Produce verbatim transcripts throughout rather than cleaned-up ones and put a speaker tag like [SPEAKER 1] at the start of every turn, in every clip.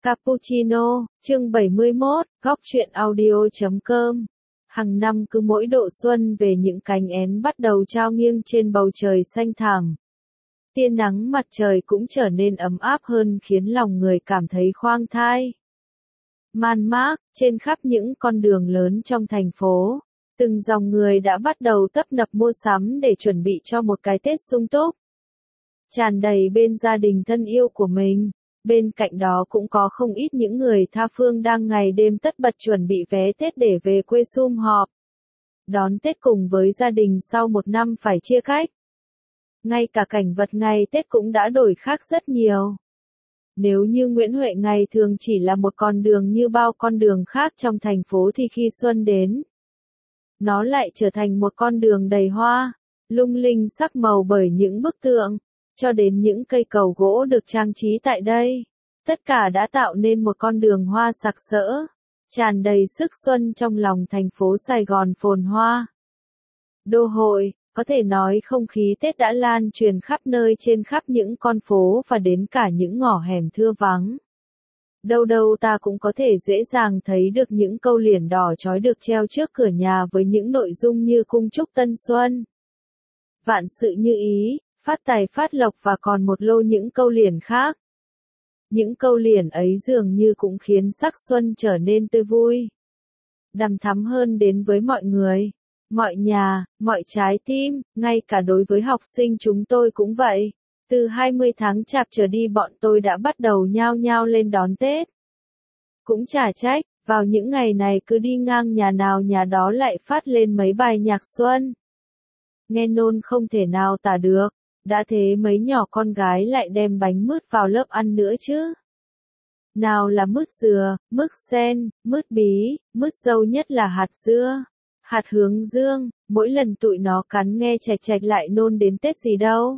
[SPEAKER 1] Cappuccino, chương bảy mươi mốt, góc truyện audio chấm com. Hàng năm cứ mỗi độ xuân về những cánh én bắt đầu trao nghiêng trên bầu trời xanh thẳm. Tia nắng mặt trời cũng trở nên ấm áp hơn khiến lòng người cảm thấy khoang thai. Man mác, trên khắp những con đường lớn trong thành phố, từng dòng người đã bắt đầu tấp nập mua sắm để chuẩn bị cho một cái Tết sung túc. Tràn đầy bên gia đình thân yêu của mình. Bên cạnh đó cũng có không ít những người tha phương đang ngày đêm tất bật chuẩn bị vé Tết để về quê sum họp. Đón Tết cùng với gia đình sau một năm phải chia cách. Ngay cả cảnh vật ngày Tết cũng đã đổi khác rất nhiều. Nếu như Nguyễn Huệ ngày thường chỉ là một con đường như bao con đường khác trong thành phố thì khi xuân đến, nó lại trở thành một con đường đầy hoa, lung linh sắc màu bởi những bức tượng, cho đến những cây cầu gỗ được trang trí tại đây. Tất cả đã tạo nên một con đường hoa sặc sỡ, tràn đầy sức xuân trong lòng thành phố Sài Gòn phồn hoa. Đô hội, có thể nói không khí Tết đã lan truyền khắp nơi trên khắp những con phố và đến cả những ngõ hẻm thưa vắng. Đâu đâu ta cũng có thể dễ dàng thấy được những câu liễn đỏ chói được treo trước cửa nhà với những nội dung như cung chúc tân xuân, vạn sự như ý, phát tài phát lộc và còn một lô những câu liễn khác. Những câu liễn ấy dường như cũng khiến sắc xuân trở nên tươi vui, đằm thắm hơn đến với mọi người, mọi nhà, mọi trái tim, ngay cả đối với học sinh chúng tôi cũng vậy. Từ hai mươi tháng Chạp trở đi bọn tôi đã bắt đầu nhao nhao lên đón Tết. Cũng chả trách, vào những ngày này cứ đi ngang nhà nào nhà đó lại phát lên mấy bài nhạc xuân. Nghe nôn không thể nào tả được. Đã thế mấy nhỏ con gái lại đem bánh mứt vào lớp ăn nữa chứ. Nào là mứt dừa, mứt sen, mứt bí, mứt dâu, nhất là hạt dưa, hạt hướng dương, mỗi lần tụi nó cắn nghe chạch chạch lại nôn đến Tết gì đâu.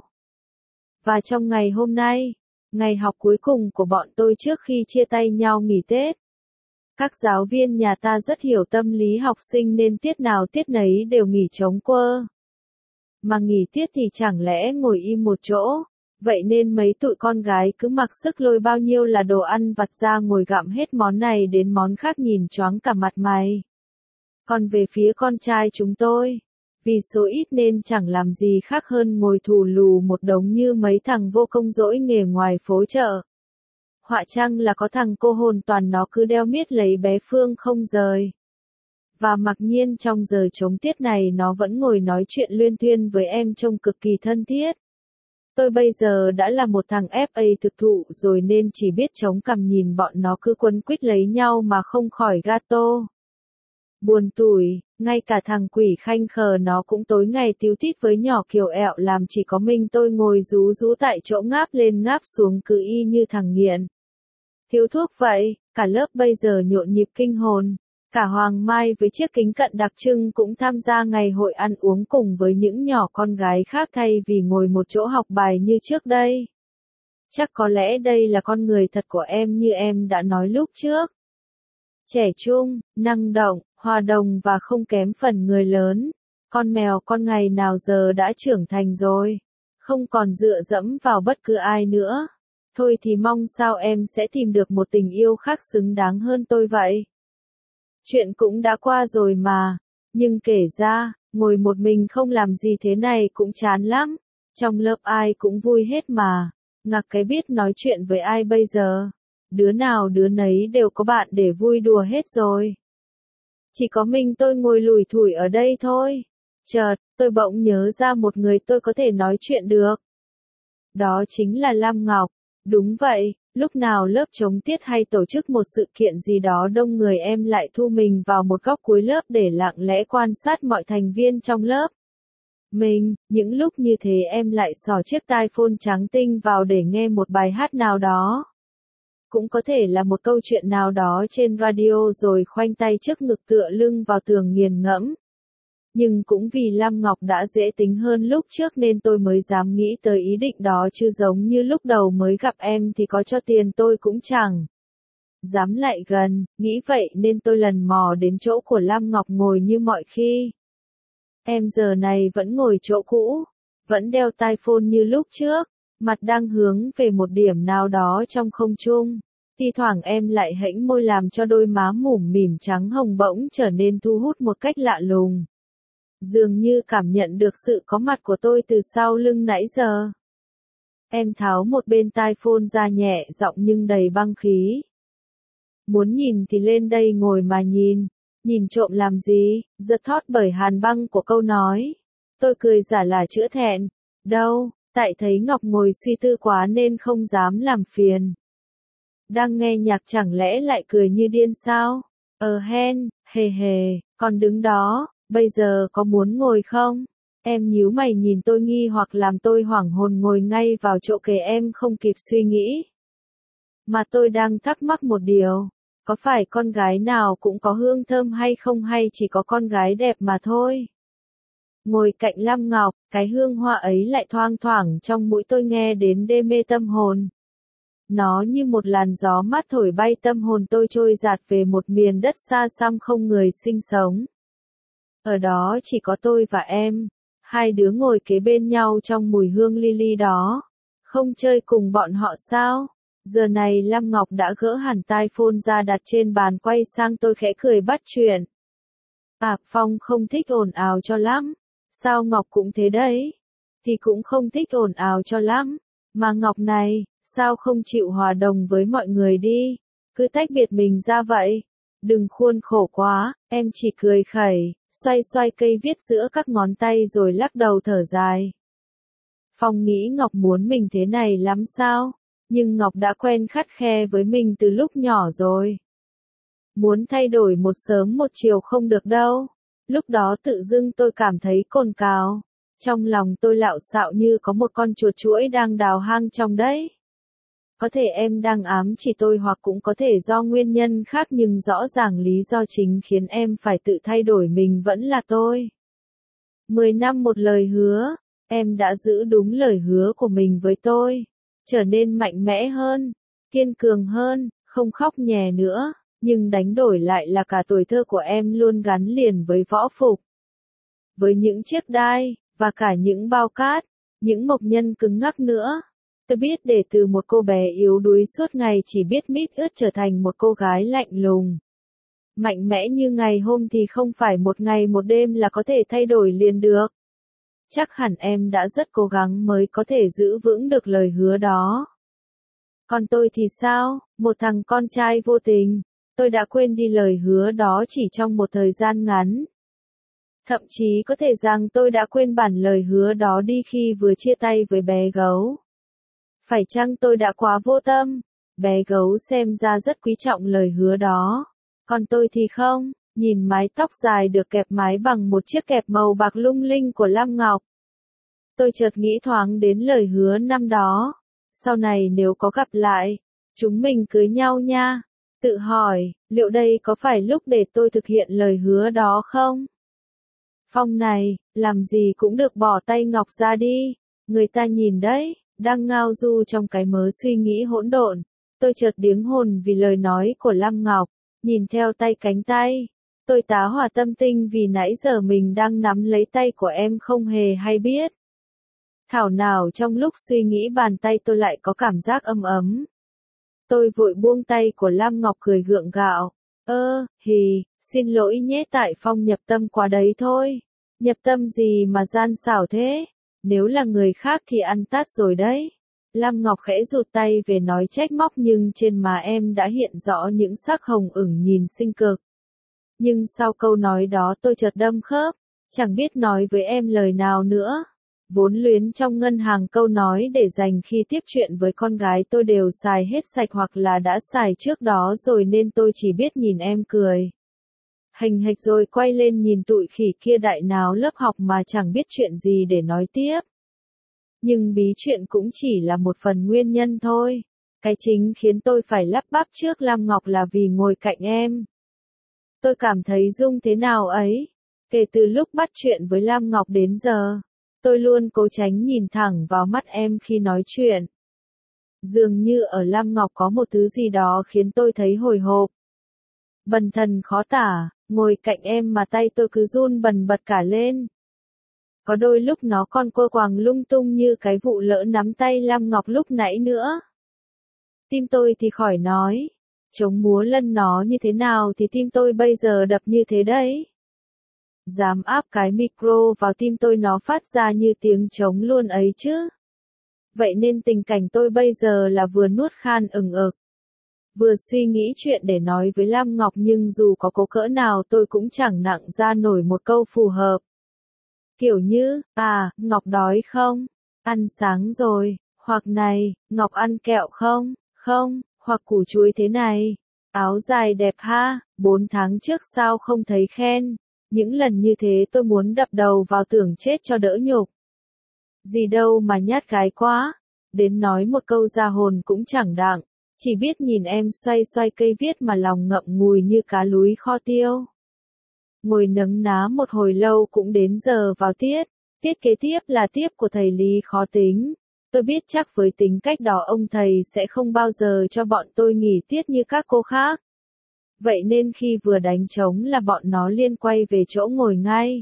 [SPEAKER 1] Và trong ngày hôm nay, ngày học cuối cùng của bọn tôi trước khi chia tay nhau nghỉ Tết, các giáo viên nhà ta rất hiểu tâm lý học sinh nên tiết nào tiết nấy đều nghỉ trống quơ. Mà nghỉ tiết thì chẳng lẽ ngồi im một chỗ, vậy nên mấy tụi con gái cứ mặc sức lôi bao nhiêu là đồ ăn vặt ra ngồi gặm hết món này đến món khác nhìn choáng cả mặt mày. Còn về phía con trai chúng tôi, vì số ít nên chẳng làm gì khác hơn ngồi thù lù một đống như mấy thằng vô công dỗi nghề ngoài phố chợ. Họa chăng là có thằng cô hồn toàn nó cứ đeo miết lấy bé Phương không rời. Và mặc nhiên trong giờ trống tiết này nó vẫn ngồi nói chuyện luyên thuyên với em trông cực kỳ thân thiết. Tôi bây giờ đã là một thằng ép a thực thụ rồi nên chỉ biết chống cằm nhìn bọn nó cứ quấn quýt lấy nhau mà không khỏi gato. Buồn tủi, ngay cả thằng quỷ khanh khờ nó cũng tối ngày tíu tít với nhỏ Kiều ẹo làm chỉ có mình tôi ngồi rú rú tại chỗ ngáp lên ngáp xuống cứ y như thằng nghiện. Thiếu thuốc vậy, cả lớp bây giờ nhộn nhịp kinh hồn. Cả Hoàng Mai với chiếc kính cận đặc trưng cũng tham gia ngày hội ăn uống cùng với những nhỏ con gái khác thay vì ngồi một chỗ học bài như trước đây. Chắc có lẽ đây là con người thật của em như em đã nói lúc trước. Trẻ trung, năng động, hòa đồng và không kém phần người lớn. Con mèo con ngày nào giờ đã trưởng thành rồi. Không còn dựa dẫm vào bất cứ ai nữa. Thôi thì mong sao em sẽ tìm được một tình yêu khác xứng đáng hơn tôi vậy. Chuyện cũng đã qua rồi mà, nhưng kể ra, ngồi một mình không làm gì thế này cũng chán lắm. Trong lớp ai cũng vui hết mà, ngặc cái biết nói chuyện với ai bây giờ. Đứa nào đứa nấy đều có bạn để vui đùa hết rồi. Chỉ có mình tôi ngồi lủi thủi ở đây thôi. Chợt, tôi bỗng nhớ ra một người tôi có thể nói chuyện được. Đó chính là Lam Ngọc. Đúng vậy. Lúc nào lớp trống tiết hay tổ chức một sự kiện gì đó đông người em lại thu mình vào một góc cuối lớp để lặng lẽ quan sát mọi thành viên trong lớp. Mình, những lúc như thế em lại xỏ chiếc tai phone trắng tinh vào để nghe một bài hát nào đó. Cũng có thể là một câu chuyện nào đó trên radio rồi khoanh tay trước ngực tựa lưng vào tường nghiền ngẫm. Nhưng cũng vì Lam Ngọc đã dễ tính hơn lúc trước nên tôi mới dám nghĩ tới ý định đó chứ giống như lúc đầu mới gặp em thì có cho tiền tôi cũng chẳng dám lại gần, nghĩ vậy nên tôi lần mò đến chỗ của Lam Ngọc ngồi như mọi khi. Em giờ này vẫn ngồi chỗ cũ, vẫn đeo tai phone như lúc trước, mặt đang hướng về một điểm nào đó trong không trung. Thi thoảng em lại hễnh môi làm cho đôi má mũm mỉm trắng hồng bỗng trở nên thu hút một cách lạ lùng. Dường như cảm nhận được sự có mặt của tôi từ sau lưng nãy giờ. Em tháo một bên tai phone ra nhẹ giọng nhưng đầy băng khí. Muốn nhìn thì lên đây ngồi mà nhìn. Nhìn trộm làm gì? Giật thót bởi hàn băng của câu nói. Tôi cười giả là chữa thẹn. Đâu, tại thấy Ngọc ngồi suy tư quá nên không dám làm phiền. Đang nghe nhạc chẳng lẽ lại cười như điên sao? Ờ hen, hề hề, còn đứng đó, bây giờ có muốn ngồi không? Em nhíu mày nhìn tôi nghi hoặc làm tôi hoảng hồn ngồi ngay vào chỗ kề em không kịp suy nghĩ. Mà tôi đang thắc mắc một điều. Có phải con gái nào cũng có hương thơm hay không hay chỉ có con gái đẹp mà thôi? Ngồi cạnh Lam Ngọc, cái hương hoa ấy lại thoang thoảng trong mũi tôi nghe đến đê mê tâm hồn. Nó như một làn gió mát thổi bay tâm hồn tôi trôi dạt về một miền đất xa xăm không người sinh sống. Ở đó chỉ có tôi và em, hai đứa ngồi kế bên nhau trong mùi hương lily đó. Không chơi cùng bọn họ sao? Giờ này Lam Ngọc đã gỡ hẳn tai phone ra đặt trên bàn quay sang tôi khẽ cười bắt chuyện. À, Phong không thích ồn ào cho lắm. Sao Ngọc cũng thế đấy? Thì cũng không thích ồn ào cho lắm. Mà Ngọc này, sao không chịu hòa đồng với mọi người đi? Cứ tách biệt mình ra vậy. Đừng khuôn khổ quá, em chỉ cười khẩy, xoay xoay cây viết giữa các ngón tay rồi lắc đầu thở dài. Phong nghĩ Ngọc muốn mình thế này lắm sao? Nhưng Ngọc đã quen khắt khe với mình từ lúc nhỏ rồi. Muốn thay đổi một sớm một chiều không được đâu. Lúc đó tự dưng tôi cảm thấy cồn cào. Trong lòng tôi lạo xạo như có một con chuột chuỗi đang đào hang trong đấy. Có thể em đang ám chỉ tôi hoặc cũng có thể do nguyên nhân khác nhưng rõ ràng lý do chính khiến em phải tự thay đổi mình vẫn là tôi. Mười năm một lời hứa, em đã giữ đúng lời hứa của mình với tôi. Trở nên mạnh mẽ hơn, kiên cường hơn, không khóc nhè nữa, nhưng đánh đổi lại là cả tuổi thơ của em luôn gắn liền với võ phục. Với những chiếc đai, và cả những bao cát, những mộc nhân cứng ngắc nữa. Tôi biết để từ một cô bé yếu đuối suốt ngày chỉ biết mít ướt trở thành một cô gái lạnh lùng. Mạnh mẽ như ngày hôm thì không phải một ngày một đêm là có thể thay đổi liền được. Chắc hẳn em đã rất cố gắng mới có thể giữ vững được lời hứa đó. Còn tôi thì sao? Một thằng con trai vô tình. Tôi đã quên đi lời hứa đó chỉ trong một thời gian ngắn. Thậm chí có thể rằng tôi đã quên bản lời hứa đó đi khi vừa chia tay với bé gấu. Phải chăng tôi đã quá vô tâm? Bé gấu xem ra rất quý trọng lời hứa đó. Còn tôi thì không, nhìn mái tóc dài được kẹp mái bằng một chiếc kẹp màu bạc lung linh của Lam Ngọc. Tôi chợt nghĩ thoáng đến lời hứa năm đó. Sau này nếu có gặp lại, chúng mình cưới nhau nha. Tự hỏi, liệu đây có phải lúc để tôi thực hiện lời hứa đó không? Phong này, làm gì cũng được bỏ tay Ngọc ra đi. Người ta nhìn đấy, đang ngao du trong cái mớ suy nghĩ hỗn độn. Tôi chợt điếng hồn vì lời nói của Lam Ngọc, nhìn theo tay cánh tay. Tôi tá hỏa tâm tinh vì nãy giờ mình đang nắm lấy tay của em không hề hay biết. Thảo nào trong lúc suy nghĩ bàn tay tôi lại có cảm giác ấm ấm. Tôi vội buông tay của Lam Ngọc cười gượng gạo. Ơ, hì, xin lỗi nhé tại Phong nhập tâm quá đấy thôi. Nhập tâm gì mà gian xảo thế? Nếu là người khác thì ăn tát rồi đấy. Lam Ngọc khẽ rụt tay về nói trách móc nhưng trên má em đã hiện rõ những sắc hồng ửng nhìn xinh cực. Nhưng sau câu nói đó tôi chợt đâm khớp, chẳng biết nói với em lời nào nữa. Vốn luyến trong ngân hàng câu nói để dành khi tiếp chuyện với con gái tôi đều xài hết sạch hoặc là đã xài trước đó rồi nên tôi chỉ biết nhìn em cười. Hành hạch rồi quay lên nhìn tụi khỉ kia đại náo lớp học mà chẳng biết chuyện gì để nói tiếp. Nhưng bí chuyện cũng chỉ là một phần nguyên nhân thôi. Cái chính khiến tôi phải lắp bắp trước Lam Ngọc là vì ngồi cạnh em. Tôi cảm thấy rung thế nào ấy. Kể từ lúc bắt chuyện với Lam Ngọc đến giờ, tôi luôn cố tránh nhìn thẳng vào mắt em khi nói chuyện. Dường như ở Lam Ngọc có một thứ gì đó khiến tôi thấy hồi hộp. Bần thần khó tả, ngồi cạnh em mà tay tôi cứ run bần bật cả lên. Có đôi lúc nó còn quơ quàng lung tung như cái vụ lỡ nắm tay Lam Ngọc lúc nãy nữa. Tim tôi thì khỏi nói. Trống múa lân nó như thế nào thì tim tôi bây giờ đập như thế đấy. Dám áp cái micro vào tim tôi nó phát ra như tiếng trống luôn ấy chứ. Vậy nên tình cảnh tôi bây giờ là vừa nuốt khan ừng ực, vừa suy nghĩ chuyện để nói với Lam Ngọc, nhưng dù có cố cỡ nào tôi cũng chẳng nặng ra nổi một câu phù hợp. Kiểu như, à, Ngọc đói không? Ăn sáng rồi. Hoặc này, Ngọc ăn kẹo không? Không. Hoặc củ chuối thế này. Áo dài đẹp ha, bốn tháng trước sao không thấy khen. Những lần như thế tôi muốn đập đầu vào tường chết cho đỡ nhục. Gì đâu mà nhát gái quá. Đến nói một câu ra hồn cũng chẳng đặng. Chỉ biết nhìn em xoay xoay cây viết mà lòng ngậm ngùi như cá lúi kho tiêu. Ngồi nấng ná một hồi lâu cũng đến giờ vào tiết. Tiết kế tiếp là tiết của thầy Lý khó tính. Tôi biết chắc với tính cách đó ông thầy sẽ không bao giờ cho bọn tôi nghỉ tiết như các cô khác. Vậy nên khi vừa đánh trống là bọn nó liên quay về chỗ ngồi ngay.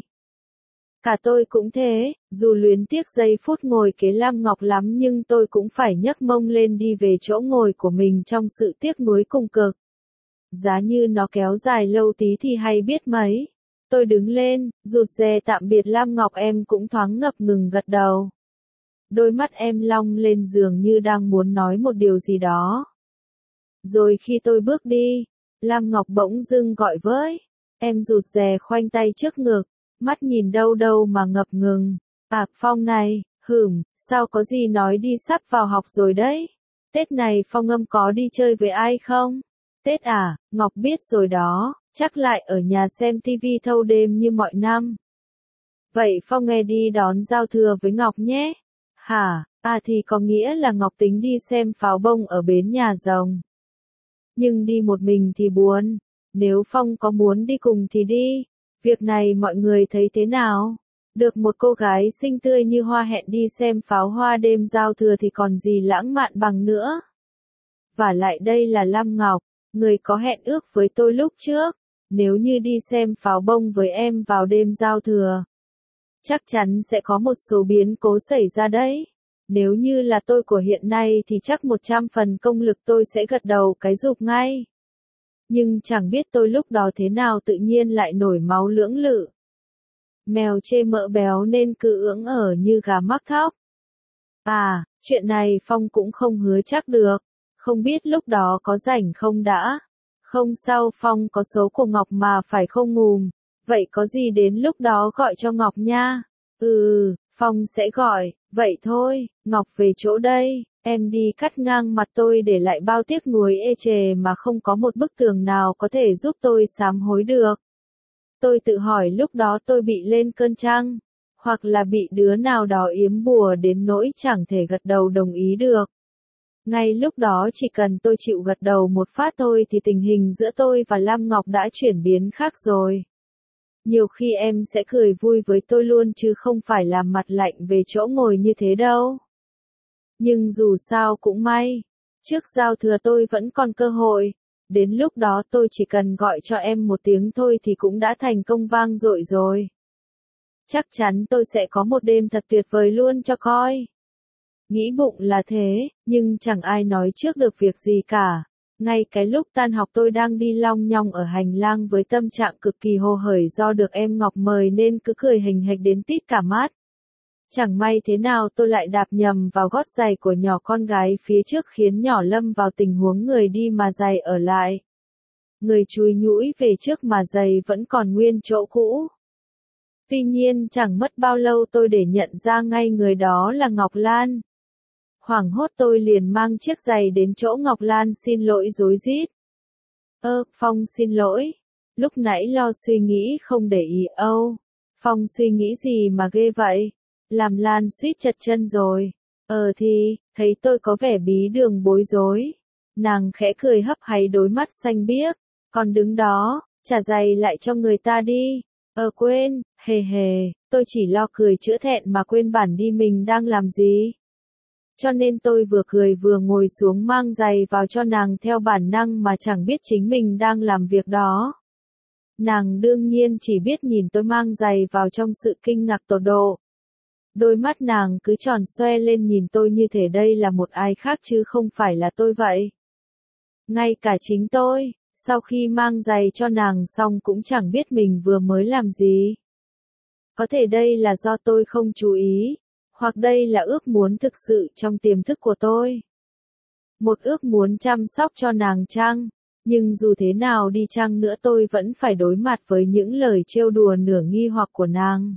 [SPEAKER 1] Cả tôi cũng thế, dù luyến tiếc giây phút ngồi kế Lam Ngọc lắm nhưng tôi cũng phải nhấc mông lên đi về chỗ ngồi của mình trong sự tiếc nuối cùng cực. Giá như nó kéo dài lâu tí thì hay biết mấy. Tôi đứng lên, rụt rè tạm biệt Lam Ngọc, em cũng thoáng ngập ngừng gật đầu. Đôi mắt em long lên dường như đang muốn nói một điều gì đó. Rồi khi tôi bước đi, Lam Ngọc bỗng dưng gọi với. Em rụt rè khoanh tay trước ngực, mắt nhìn đâu đâu mà ngập ngừng. À, Phong này, hửm, sao có gì nói đi, sắp vào học rồi đấy. Tết này Phong Ngâm có đi chơi với ai không? Tết à, Ngọc biết rồi đó, chắc lại ở nhà xem tivi thâu đêm như mọi năm. Vậy Phong nghe đi đón giao thừa với Ngọc nhé. Hả, à thì có nghĩa là Ngọc tính đi xem pháo bông ở bến nhà rồng. Nhưng đi một mình thì buồn, nếu Phong có muốn đi cùng thì đi. Việc này mọi người thấy thế nào? Được một cô gái xinh tươi như hoa hẹn đi xem pháo hoa đêm giao thừa thì còn gì lãng mạn bằng nữa. Và lại đây là Lam Ngọc, người có hẹn ước với tôi lúc trước. Nếu như đi xem pháo bông với em vào đêm giao thừa, chắc chắn sẽ có một số biến cố xảy ra đấy. Nếu như là tôi của hiện nay thì chắc một trăm phần công lực tôi sẽ gật đầu cái rụp ngay. Nhưng chẳng biết tôi lúc đó thế nào tự nhiên lại nổi máu lưỡng lự. Mèo chê mỡ béo nên cứ ưỡng ở như gà mắc thóc. À, chuyện này Phong cũng không hứa chắc được. Không biết lúc đó có rảnh không đã. Không sao, Phong có số của Ngọc mà phải không ngùm. Vậy có gì đến lúc đó gọi cho Ngọc nha. Ừ, Phong sẽ gọi. Vậy thôi, Ngọc về chỗ đây. Em đi cắt ngang mặt tôi để lại bao tiếc nuối ê chề mà không có một bức tường nào có thể giúp tôi sám hối được. Tôi tự hỏi lúc đó tôi bị lên cơn chăng? Hoặc là bị đứa nào đó yếm bùa đến nỗi chẳng thể gật đầu đồng ý được. Ngay lúc đó chỉ cần tôi chịu gật đầu một phát thôi thì tình hình giữa tôi và Lam Ngọc đã chuyển biến khác rồi. Nhiều khi em sẽ cười vui với tôi luôn chứ không phải làm mặt lạnh về chỗ ngồi như thế đâu. Nhưng dù sao cũng may, trước giao thừa tôi vẫn còn cơ hội. Đến lúc đó tôi chỉ cần gọi cho em một tiếng thôi thì cũng đã thành công vang dội rồi. Chắc chắn tôi sẽ có một đêm thật tuyệt vời luôn cho coi. Nghĩ bụng là thế, nhưng chẳng ai nói trước được việc gì cả. Ngay cái lúc tan học tôi đang đi long nhong ở hành lang với tâm trạng cực kỳ hồ hởi do được em Ngọc mời nên cứ cười hình hạch đến tít cả mắt. Chẳng may thế nào tôi lại đạp nhầm vào gót giày của nhỏ con gái phía trước khiến nhỏ lâm vào tình huống người đi mà giày ở lại. Người chúi nhũi về trước mà giày vẫn còn nguyên chỗ cũ. Tuy nhiên chẳng mất bao lâu tôi để nhận ra ngay người đó là Ngọc Lan. Hoảng hốt tôi liền mang chiếc giày đến chỗ Ngọc Lan xin lỗi rối rít. Ơ, Phong xin lỗi. Lúc nãy lo suy nghĩ không để ý âu. Phong suy nghĩ gì mà ghê vậy? Làm Lan suýt chật chân rồi. Ờ thì, thấy tôi có vẻ bí đường bối rối. Nàng khẽ cười hấp háy đôi mắt xanh biếc. Còn đứng đó, trả giày lại cho người ta đi. Ờ quên, hề hề, tôi chỉ lo cười chữa thẹn mà quên bản đi mình đang làm gì. Cho nên tôi vừa cười vừa ngồi xuống mang giày vào cho nàng theo bản năng mà chẳng biết chính mình đang làm việc đó. Nàng đương nhiên chỉ biết nhìn tôi mang giày vào trong sự kinh ngạc tột độ. Đôi mắt nàng cứ tròn xoe lên nhìn tôi như thể đây là một ai khác chứ không phải là tôi vậy. Ngay cả chính tôi, sau khi mang giày cho nàng xong cũng chẳng biết mình vừa mới làm gì. Có thể đây là do tôi không chú ý, hoặc đây là ước muốn thực sự trong tiềm thức của tôi. Một ước muốn chăm sóc cho nàng chăng, nhưng dù thế nào đi chăng nữa tôi vẫn phải đối mặt với những lời trêu đùa nửa nghi hoặc của nàng.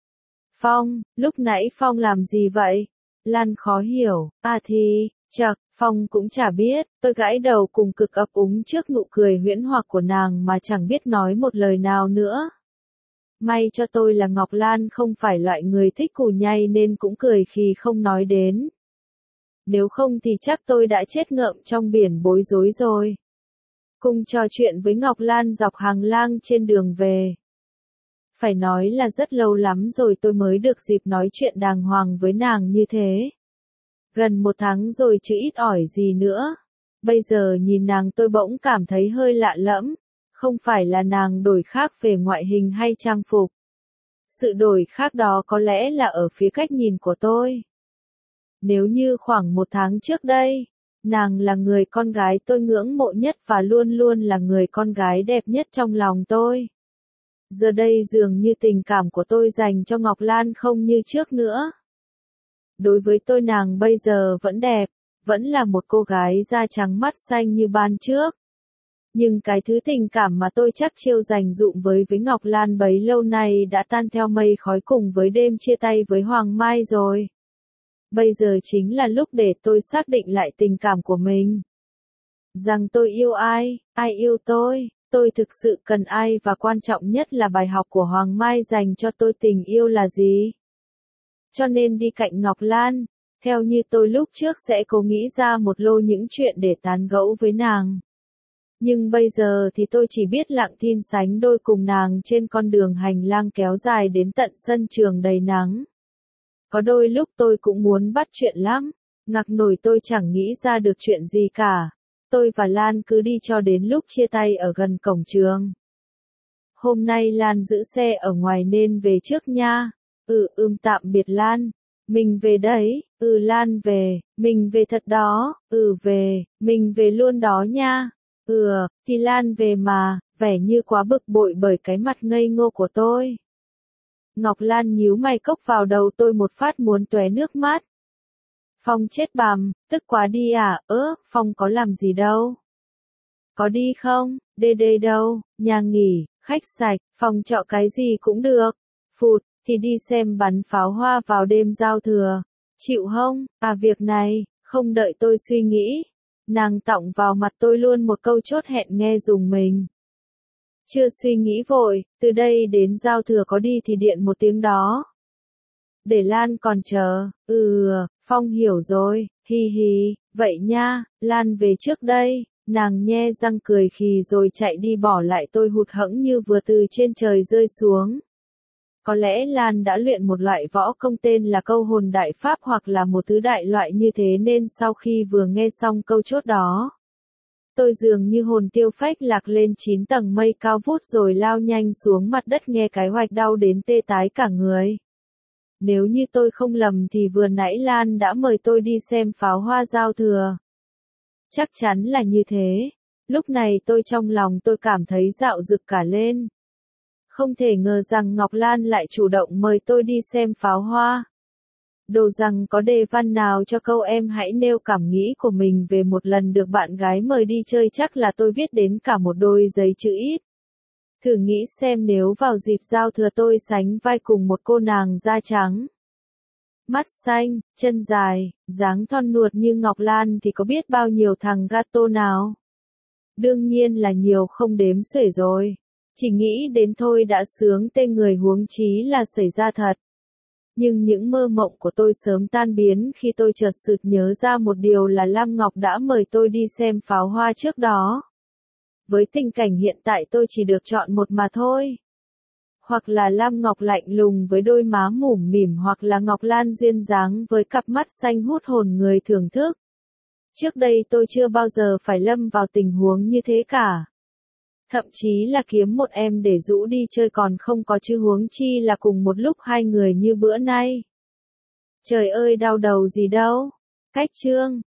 [SPEAKER 1] Phong, lúc nãy Phong làm gì vậy? Lan khó hiểu, à thì, chậc, Phong cũng chả biết, tôi gãi đầu cùng cực ấp úng trước nụ cười huyễn hoặc của nàng mà chẳng biết nói một lời nào nữa. May cho tôi là Ngọc Lan không phải loại người thích cù nhây nên cũng cười khi không nói đến. Nếu không thì chắc tôi đã chết ngợm trong biển bối rối rồi. Cùng trò chuyện với Ngọc Lan dọc hành lang trên đường về. Phải nói là rất lâu lắm rồi tôi mới được dịp nói chuyện đàng hoàng với nàng như thế. Gần một tháng rồi chứ ít ỏi gì nữa. Bây giờ nhìn nàng tôi bỗng cảm thấy hơi lạ lẫm. Không phải là nàng đổi khác về ngoại hình hay trang phục. Sự đổi khác đó có lẽ là ở phía cách nhìn của tôi. Nếu như khoảng một tháng trước đây, nàng là người con gái tôi ngưỡng mộ nhất và luôn luôn là người con gái đẹp nhất trong lòng tôi. Giờ đây dường như tình cảm của tôi dành cho Ngọc Lan không như trước nữa. Đối với tôi nàng bây giờ vẫn đẹp, vẫn là một cô gái da trắng mắt xanh như ban trước. Nhưng cái thứ tình cảm mà tôi chắc chiêu dành dụm với với Ngọc Lan bấy lâu nay đã tan theo mây khói cùng với đêm chia tay với Hoàng Mai rồi. Bây giờ chính là lúc để tôi xác định lại tình cảm của mình. Rằng tôi yêu ai, ai yêu tôi, tôi thực sự cần ai và quan trọng nhất là bài học của Hoàng Mai dành cho tôi tình yêu là gì. Cho nên đi cạnh Ngọc Lan, theo như tôi lúc trước sẽ cố nghĩ ra một lô những chuyện để tán gẫu với nàng. Nhưng bây giờ thì tôi chỉ biết lặng thinh sánh đôi cùng nàng trên con đường hành lang kéo dài đến tận sân trường đầy nắng. Có đôi lúc tôi cũng muốn bắt chuyện lắm, ngạc nổi tôi chẳng nghĩ ra được chuyện gì cả. Tôi và Lan cứ đi cho đến lúc chia tay ở gần cổng trường. Hôm nay Lan giữ xe ở ngoài nên về trước nha. Ừ ưm tạm biệt Lan. Mình về đấy. Ừ Lan về. Mình về thật đó. Ừ về. Mình về luôn đó nha. Ừ, thì Lan về mà, vẻ như quá bực bội bởi cái mặt ngây ngô của tôi. Ngọc Lan nhíu mày cốc vào đầu tôi một phát muốn tóe nước mắt. Phong chết bằm, tức quá đi à, ớ, Phong có làm gì đâu. Có đi không, đê đê đâu, nhà nghỉ, khách sạch, phòng trọ cái gì cũng được. Phụt, thì đi xem bắn pháo hoa vào đêm giao thừa. Chịu không, à việc này, không đợi tôi suy nghĩ. Nàng tọng vào mặt tôi luôn một câu chốt hẹn nghe dùng mình. Chưa suy nghĩ vội, từ đây đến giao thừa có đi thì điện một tiếng đó. Để Lan còn chờ, ừ, Phong hiểu rồi, hi hi, vậy nha, Lan về trước đây, nàng nhe răng cười khì rồi chạy đi bỏ lại tôi hụt hẫng như vừa từ trên trời rơi xuống. Có lẽ Lan đã luyện một loại võ công tên là câu hồn đại pháp hoặc là một thứ đại loại như thế nên sau khi vừa nghe xong câu chốt đó, tôi dường như hồn tiêu phách lạc lên chín tầng mây cao vút rồi lao nhanh xuống mặt đất nghe cái hoạch đau đến tê tái cả người. Nếu như tôi không lầm thì vừa nãy Lan đã mời tôi đi xem pháo hoa giao thừa. Chắc chắn là như thế. Lúc này tôi trong lòng tôi cảm thấy dạo rực cả lên. Không thể ngờ rằng Ngọc Lan lại chủ động mời tôi đi xem pháo hoa. Đồ rằng có đề văn nào cho câu em hãy nêu cảm nghĩ của mình về một lần được bạn gái mời đi chơi chắc là tôi viết đến cả một đôi giấy chữ ít. Thử nghĩ xem nếu vào dịp giao thừa tôi sánh vai cùng một cô nàng da trắng. Mắt xanh, chân dài, dáng thon nuột như Ngọc Lan thì có biết bao nhiêu thằng gato nào. Đương nhiên là nhiều không đếm xuể rồi. Chỉ nghĩ đến thôi đã sướng tê người huống chí là xảy ra thật. Nhưng những mơ mộng của tôi sớm tan biến khi tôi chợt sực nhớ ra một điều là Lam Ngọc đã mời tôi đi xem pháo hoa trước đó. Với tình cảnh hiện tại tôi chỉ được chọn một mà thôi. Hoặc là Lam Ngọc lạnh lùng với đôi má mũm mỉm hoặc là Ngọc Lan duyên dáng với cặp mắt xanh hút hồn người thưởng thức. Trước đây tôi chưa bao giờ phải lâm vào tình huống như thế cả. Thậm chí là kiếm một em để rũ đi chơi còn không có chứ huống chi là cùng một lúc hai người như bữa nay. Trời ơi đau đầu gì đâu. Cách chương.